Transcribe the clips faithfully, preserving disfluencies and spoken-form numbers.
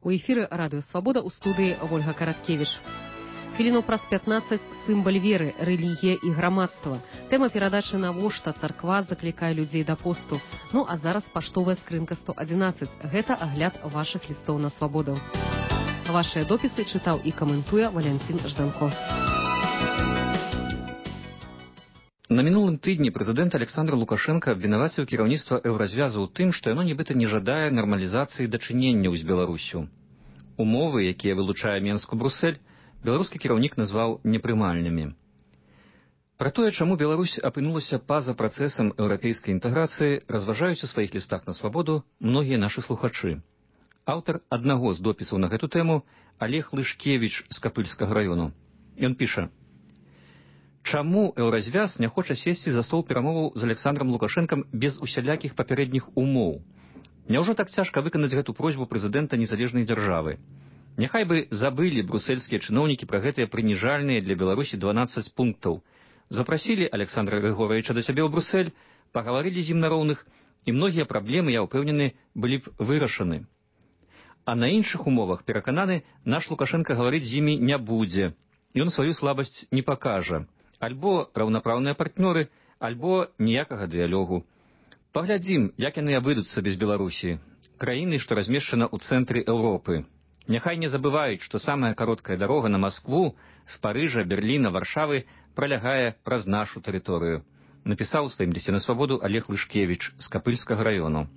У эфіры радыё Свабода, у студыі Вольга Караткевіч. Хвіліну праз пятнаццаць сімвал веры, рэлігія і грамадства. Тэма перадачы «Навошта царква заклікае людзей да посту». Ну а зараз паштовая скрынка сто адзінаццаць. Гэта агляд вашых лістоў на Свабоду. Вашыя допісы чытаў і каментуе Валянцін Жданко. На мінулым тыдні прэзідэнт Александр Лукашенко абвінаваціў кіраўніцтва еўразвязу ў тым, што яно нібыта не жадае нармалізацыі дачыненняў з Беларусю. Умовы, якія вылучае Менску Брусэль, беларускі кіраўнік назваў непрымальнымі. Пра тое, чаму Беларусь апынулася па-за працэсам еўрапейскай інтэграцыі, разважаюць у сваіх лістах на Свабоду многія нашы слухачы. Аўтар аднаго з допісаў на гэту тэму Олег Лышкевіч з Капыльскага раёну. Ён піша: чаму еўразвяз не хоча сесці за стол перамоваў з Александром Лукашэнкам без усялякіх папярэдніх умоў? Няўжо так цяжка выканаць гэту просьбу прэзідэнта незалежнай дзяржавы? Няхай бы забылі брусельскія чыноўнікі пра гэтыя прыніжальныя для Беларусі дванаццаць пунктаў. Запрасілі Александра Григоровича да сябе ў Брусэль, пагаварылі з ім на роўных, і многія праблемы, я ўпэўнены, былі б вырашаны. А на іншых умовах, перакананы, наш Лукашенко гаварыць з імі не будзе. Ён сваю слабасць не пакажа. Альбо раўнапраўныя партнёры, альбо ніякага дыялогу. Паглядзім, як яны абыдуцца без Беларусі, краіны, што размешчана ў цэнтры Еўропы. Няхай не забываюць, што самая кароткая дарога на Маскву з Парыжа, Берліна, Варшавы пралягае праз нашу тэрыторыю. Напісаў у сваім лісце на Свабоду Олег Лышкевіч з Капыльскага раёну.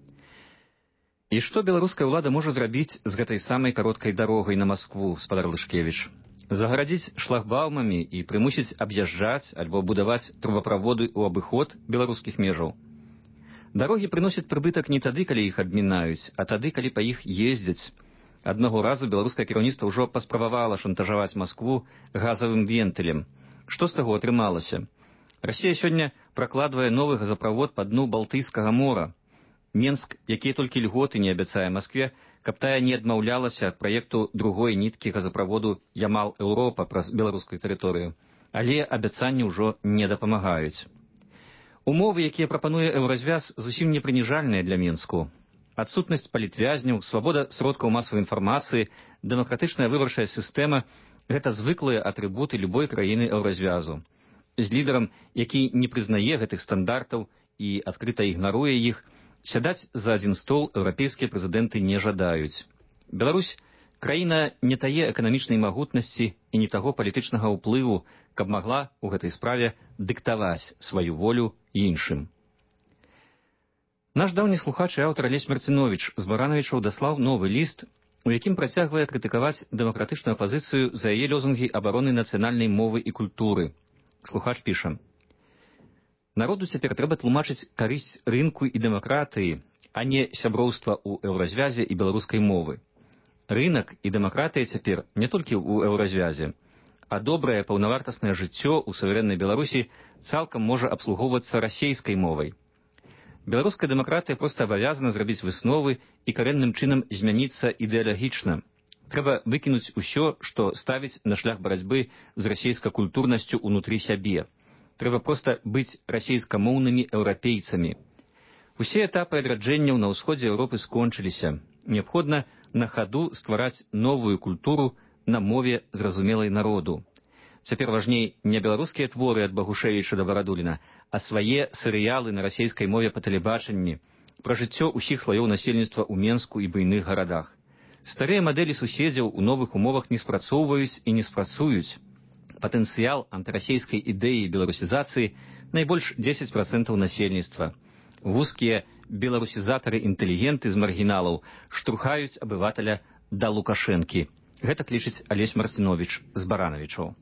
І што беларуская ўлада можа зрабіць з гэтай самай кароткай дарогай на Маскву, спадар Лышкевіч? Загарадзіць шлагбаумамі і прымусіць аб'язджаць альбо будаваць трубаправоды ў абыход беларускіх межаў. Дарогі прыносяць прыбытак не тады, калі іх абмінаюць, а тады, калі па іх ездзяць. Аднаго разу беларускае кіраўніцтва ўжо паспрабавала шантажаваць Маскву газавым вентылем. Што з таго атрымалася? Расія сёння пракладвае новы газаправод па дну Балтыйскага мора. Менск, якія толькі льготы не абяцае Маскве, каб тая не адмаўлялася ад праекту другой ніткі газаправоду Ямал-Еўропа праз беларускую тэрыторыю. Але абяцанні ўжо не дапамагаюць. Умовы, якія прапануе еўразвяз, зусім не прыніжальныя для Менску. Адсутнасць палітвязняў, свабода сродкаў масавай інфармацыі, дэмакратычная выбарчая сістэма – гэта звыклыя атрыбуты любой краіны еўразвязу. З лідарам, які не прызнае гэтых стандартаў і адкрыта ігнаруе іх, сядаць за адзін стол еўрапейскія прэзідэнты не жадаюць. Беларусь – краіна не тае эканамічнай магутнасці і не таго палітычнага ўплыву, каб магла ў гэтай справе дыктаваць сваю волю іншым. Наш даўні слухач і аўтар Алесь Марцинович з Баранавічаў даслаў новы ліст, у якім працягвае крытыкаваць дэмакратычную апазіцыю за яе лозунгі абароны нацыянальнай мовы і культуры. Слухач піша: народу цяпер трэба тлумачыць карысць рынку і дэмакратыі, а не сяброўства ў еўразвязе і беларускай мовы. Рынак і дэмакратыя цяпер не толькі ў еўразвязе, а добрае паўнавартаснае жыццё ў суверэннай Беларусі цалкам можа абслугоўвацца расейскай мовай. Беларуская дэмакратыя проста абавязана зрабіць высновы і карэнным чынам змяніцца ідэалагічна. Трэба выкінуць усё, што ставіць на шлях барацьбы з расейска-культурнасцю ўнутры сябе. Трэба проста быць расейскамоўнымі еўрапейцамі. Усе этапы адраджэнняў на ўсходзе Еўропы скончыліся. Неабходна на хаду ствараць новую культуру на мове зразумелай народу. Цяпер важней не беларускія творы ад Багушевіча да Барадуліна, а свае серыялы на расейскай мове па тэлебачанні, пра жыццё ўсіх слаёў насельніцтва ў Менску і буйных гарадах. Старыя мадэлі суседзяў у новых умовах не спрацоўваюць і не спрацуюць. Патэнцыял антырасейскай ідэі беларусізацыі найбольш дзесяць працэнтаў насельніцтва. Вузкія беларусізатары-інтэлігенты з маргіналаў штурхаюць абывателя да Лукашэнкі. Гэта лічыць Алесь Марцинович з Баранавічаў.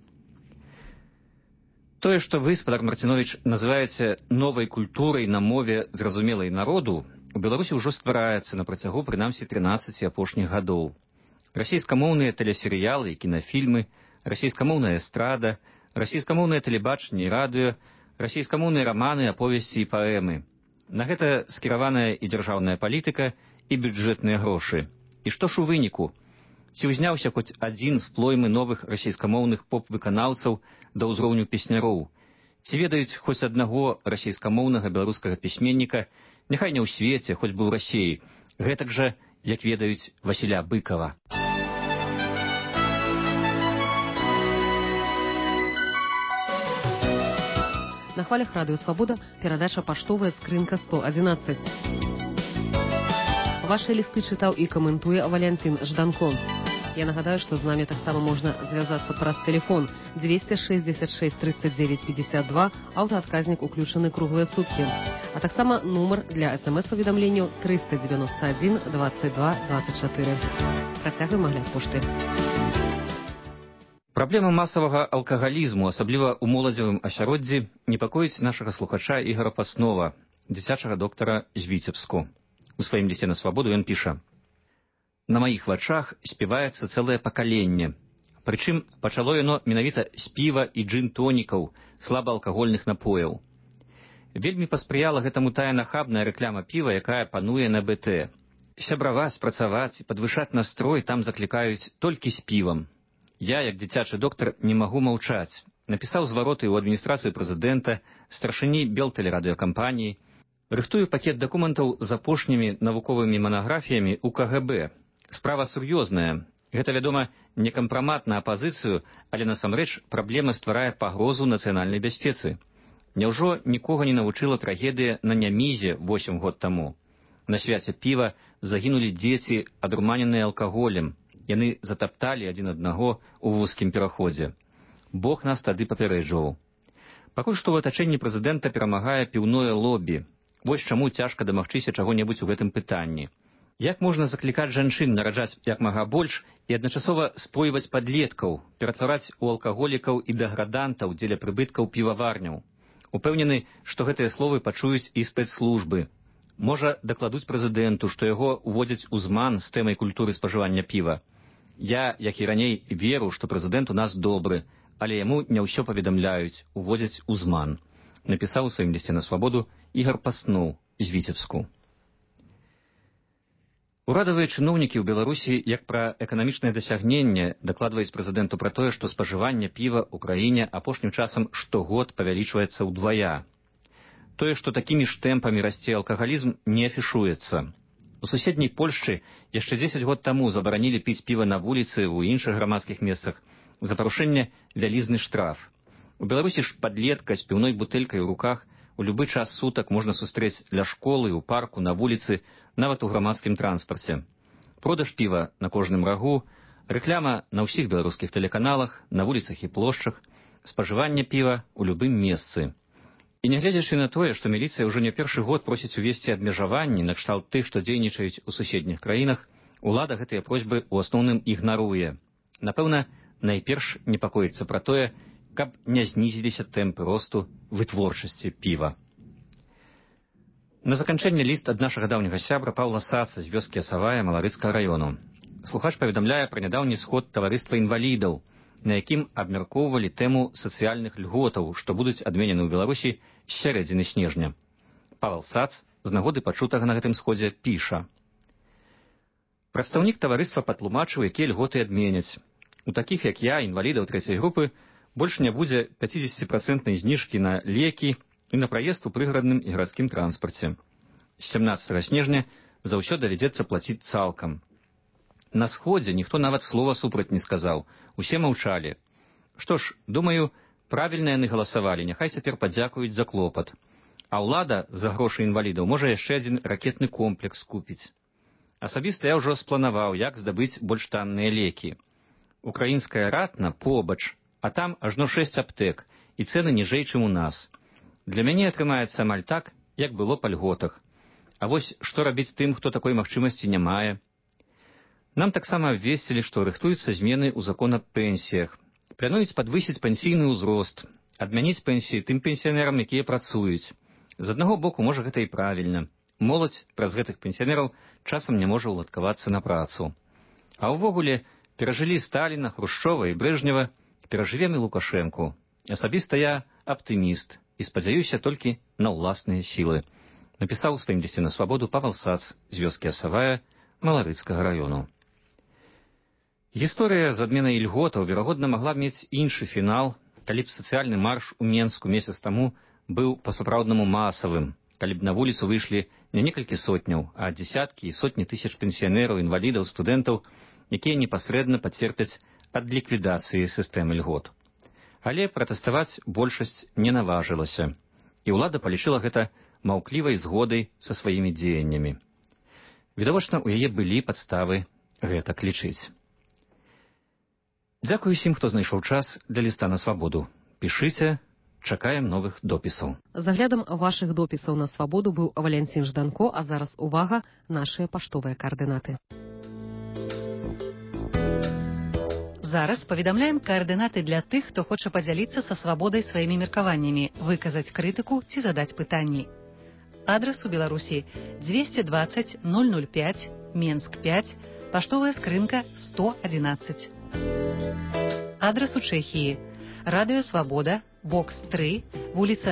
Тое, што вы, спадар Марцинович, называеце новай культурай на мове зразумелай народу, у Беларусі ўжо ствараецца на працягу прынамсі трынаццаці апошніх гадоў. Расейскамоўныя тэлесерыялы і кінафільмы, расейскамоўная эстрада, расейскамоўнае тэлебачанне і радыё, расейскамоўныя раманы, аповесці і паэмы. На гэта скіраваная і дзяржаўная палітыка, і бюджэтныя грошы. І што ж у выніку? Ці ўзняўся хоць адзін з плоймы новых расейскамоўных поп-выканаўцаў да ўзроўню песняроў? Ці ведаюць хоць аднаго расейскамоўнага беларускага пісьменніка, няхай не ў свеце, хоць бы ў Расіі, гэтак жа як ведаюць Васіля Быкава. На хвалях радыё «Свабода» перадача «Паштовая скрынка сто адзінаццаць». Вашы лісты чытаў і каментуе Валянцін Жданко. Я нагадаю, што з намі таксама можна звязацца праз тэлефон дзвесце шэсцьдзесят шэсць тридцать девять пятьдесят два, аўтаадказнік уключаны круглыя суткі. А таксама нумар для смс-паведамленняў триста девяносто один двадцать два двадцать четыре. Працягваем агляд пошты. Праблема масавага алкагалізму, асабліва ў моладзевым асяроддзі, непакоіць нашага слухача Ігора Паснова, дзіцячага доктара з Віцебску. У сваім лісце на «Свабоду» ён піша: «На маіх вачах співаецца цэлае пакаленне. Прычым пачало яно менавіта з піва і джин-тонікаў, слабаалкагольных напояў. Вельмі паспрыяла гэтаму тая нахабная рэкляма піва, якая пануе на бэ тэ. Сябраваць, працаваць, падвышаць настрой там заклікаюць толькі з півам. Я, як дзіцячы доктар, не магу маўчаць. Напісаў звароты ў адміністрацыю прэзідэнта, старшыні Белтэлерадыёкампаніі, рыхтую пакет дакументаў з апошнімі навуковымі манаграфіямі ў ка гэ бэ. Справа сур'ёзная. Гэта, вядома, не кампрамат на апазіцыю, але насамрэч праблема стварае пагрозу нацыянальнай бяспецы. Няўжо нікога не навучыла трагедыя на Нямізе восем год таму? На свяце піва загінулі дзеці, адруманеныя алкаголем. Яны затапталі адзін аднаго ў вузкім пераходзе. Бог нас тады папярэджваў. Пакуль што ў атачэнні прэзідэнта перамагае піўное лобі. Вось чаму цяжка дамагчыся чаго-небудзь у гэтым пытанні. Як можна заклікаць жанчын нараджаць як мага больш і адначасова спойваць падлеткаў, ператвараць у алкаголікаў і дэградантаў дзеля прыбыткаў піваварняў? Упэўнены, што гэтыя словы пачуюць і спецслужбы. Можа, дакладуць прэзідэнту, што яго уводзяць у зман з тэмай культуры спажывання піва. Я, як і раней, веру, што прэзідэнт у нас добры, але яму не ўсё паведамляюць, уводзяць у зман. Напісаў у сваім лісце на «Свабоду» Ігар Паснов з Віцебску. Урадавыя чыноўнікі ў Беларусі, як пра эканамічнае дасягненне, дакладваюць прэзідэнту пра тое, што спажыванне піва ў краіне апошнім часам штогод павялічваецца ўдвая. Тое, што такімі ж тэмпамі расце алкагалізм, не афішуецца. У суседняй Польшчы яшчэ дзесяць год таму забаранілі піць піва на вуліцы ў іншых грамадскіх месцах. За парушэнне вялізны штраф. У Беларусі ж падлетка з піўной бутэлькай у руках у любы час сутак можна сустрэць ля школы, у парку, на вуліцы, нават у грамадскім транспарце. Продаж піва на кожным рагу, рэкляма на ўсіх беларускіх тэлеканалах, на вуліцах і плошчах, спажыванне піва ў любым месцы. І нягледзячы на тое, што міліцыя ўжо не першы год просіць увесці абмежаванні накшталт тых, што дзейнічаюць у суседніх краінах, улада гэтыя просьбы ў асноўным ігнаруе. Напэўна, найперш непакоіцца пра тое, каб не знізіліся тэмпы росту вытворчасці піва. На заканчэнне ліст ад нашага даўняга сябра Паўла Саца з вёскі Асавая Маларыцкага раёну. Слухач паведамляе пра нядаўні сход таварыства інвалідаў, на якім абмяркоўвалі тэму сацыяльных льготаў, што будуць адменены ў Беларусі з сярэдзіны снежня. Павел Сац з нагоды пачутага на гэтым сходзе піша. Прадстаўнік таварыства патлумачыў, якія льготы адменяць. У такіх, як я, інвалідаў трэцяй групы, больш не будзе пяцідзесяціпрацэнтнай зніжкі на лекі і на праезд у прыгарадным і гарадскім транспарце. З сямнаццатага снежня за ўсё давядзецца плаціць цалкам. На сходзе ніхто нават слова супраць не сказаў, усе маўчалі. Што ж, думаю, правільна яны галасавалі, няхай цяпер падзякуюць за клопат. А ўлада за грошы інвалідаў можа яшчэ адзін ракетны комплекс купіць. Асабіста я ўжо спланаваў, як здабыць больш танныя лекі. Украінская ратна побач, а там ажно шэсць аптэк, і цэны ніжэй, чым у нас. Для мяне атрымаецца амаль так, як было па льготах. А вось што рабіць тым, хто такой магчымасці не мае? Нам таксама абвесцілі, што рыхтуюцца змены ў закон аб пенсіях. Плануюць падвысіць пенсійны ўзрост, адмяніць пенсіі тым пенсіянерам, якія працуюць. З аднаго боку, можа, гэта і правільна. Моладзь праз гэтых пенсіянераў часам не можа ўладкавацца на працу. А ўвогуле, перажылі Сталіна, Хрушчова і Брэжнева, перажывем і Лукашэнку. Асабіста я аптыміст і спадзяюся толькі на ўласныя сілы. Напісаў у сваім лісце на «Свабоду» Павел Сац з вёскі Асавая Маларыцкага раёну. Гісторыя з адменай льготаў, верагодна, магла б мець іншы фінал, калі б сацыяльны марш у Менску месяц таму быў па-сапраўднаму масавым, калі б на вуліцу выйшлі Не некалькі сотняў, а дзесяткі і сотні тысяч пенсіянераў, інвалідаў, студэнтаў, якія непасрэдна пацерпяць ад ліквідацыі сістэмы льгот. Але пратэставаць большасць не наважылася, і ўлада палічыла гэта маўклівай згодай са сваімі дзеяннямі. Відавочна, у яе былі падставы гэтак лічыць. Дзякую усім, хто знайшоў час для ліста на свабоду. Пішыце, чакаем новых допісаў. З аглядам вашых допісаў на свабоду быў Валянцін Жданко, а зараз увага, нашыя паштовыя каардынаты. Зараз паведамляем каардынаты для тых, хто хоча падзяліцца са свабодай сваімі меркаваннямі, выказаць крытыку ці задаць пытанні. Адрас у Беларусі двести двадцать ноль ноль пять, Менск пять, паштовая скрынка сто одиннадцать. Адрас у Чэхіі. Радыё Свабода, бокс тры, вуліца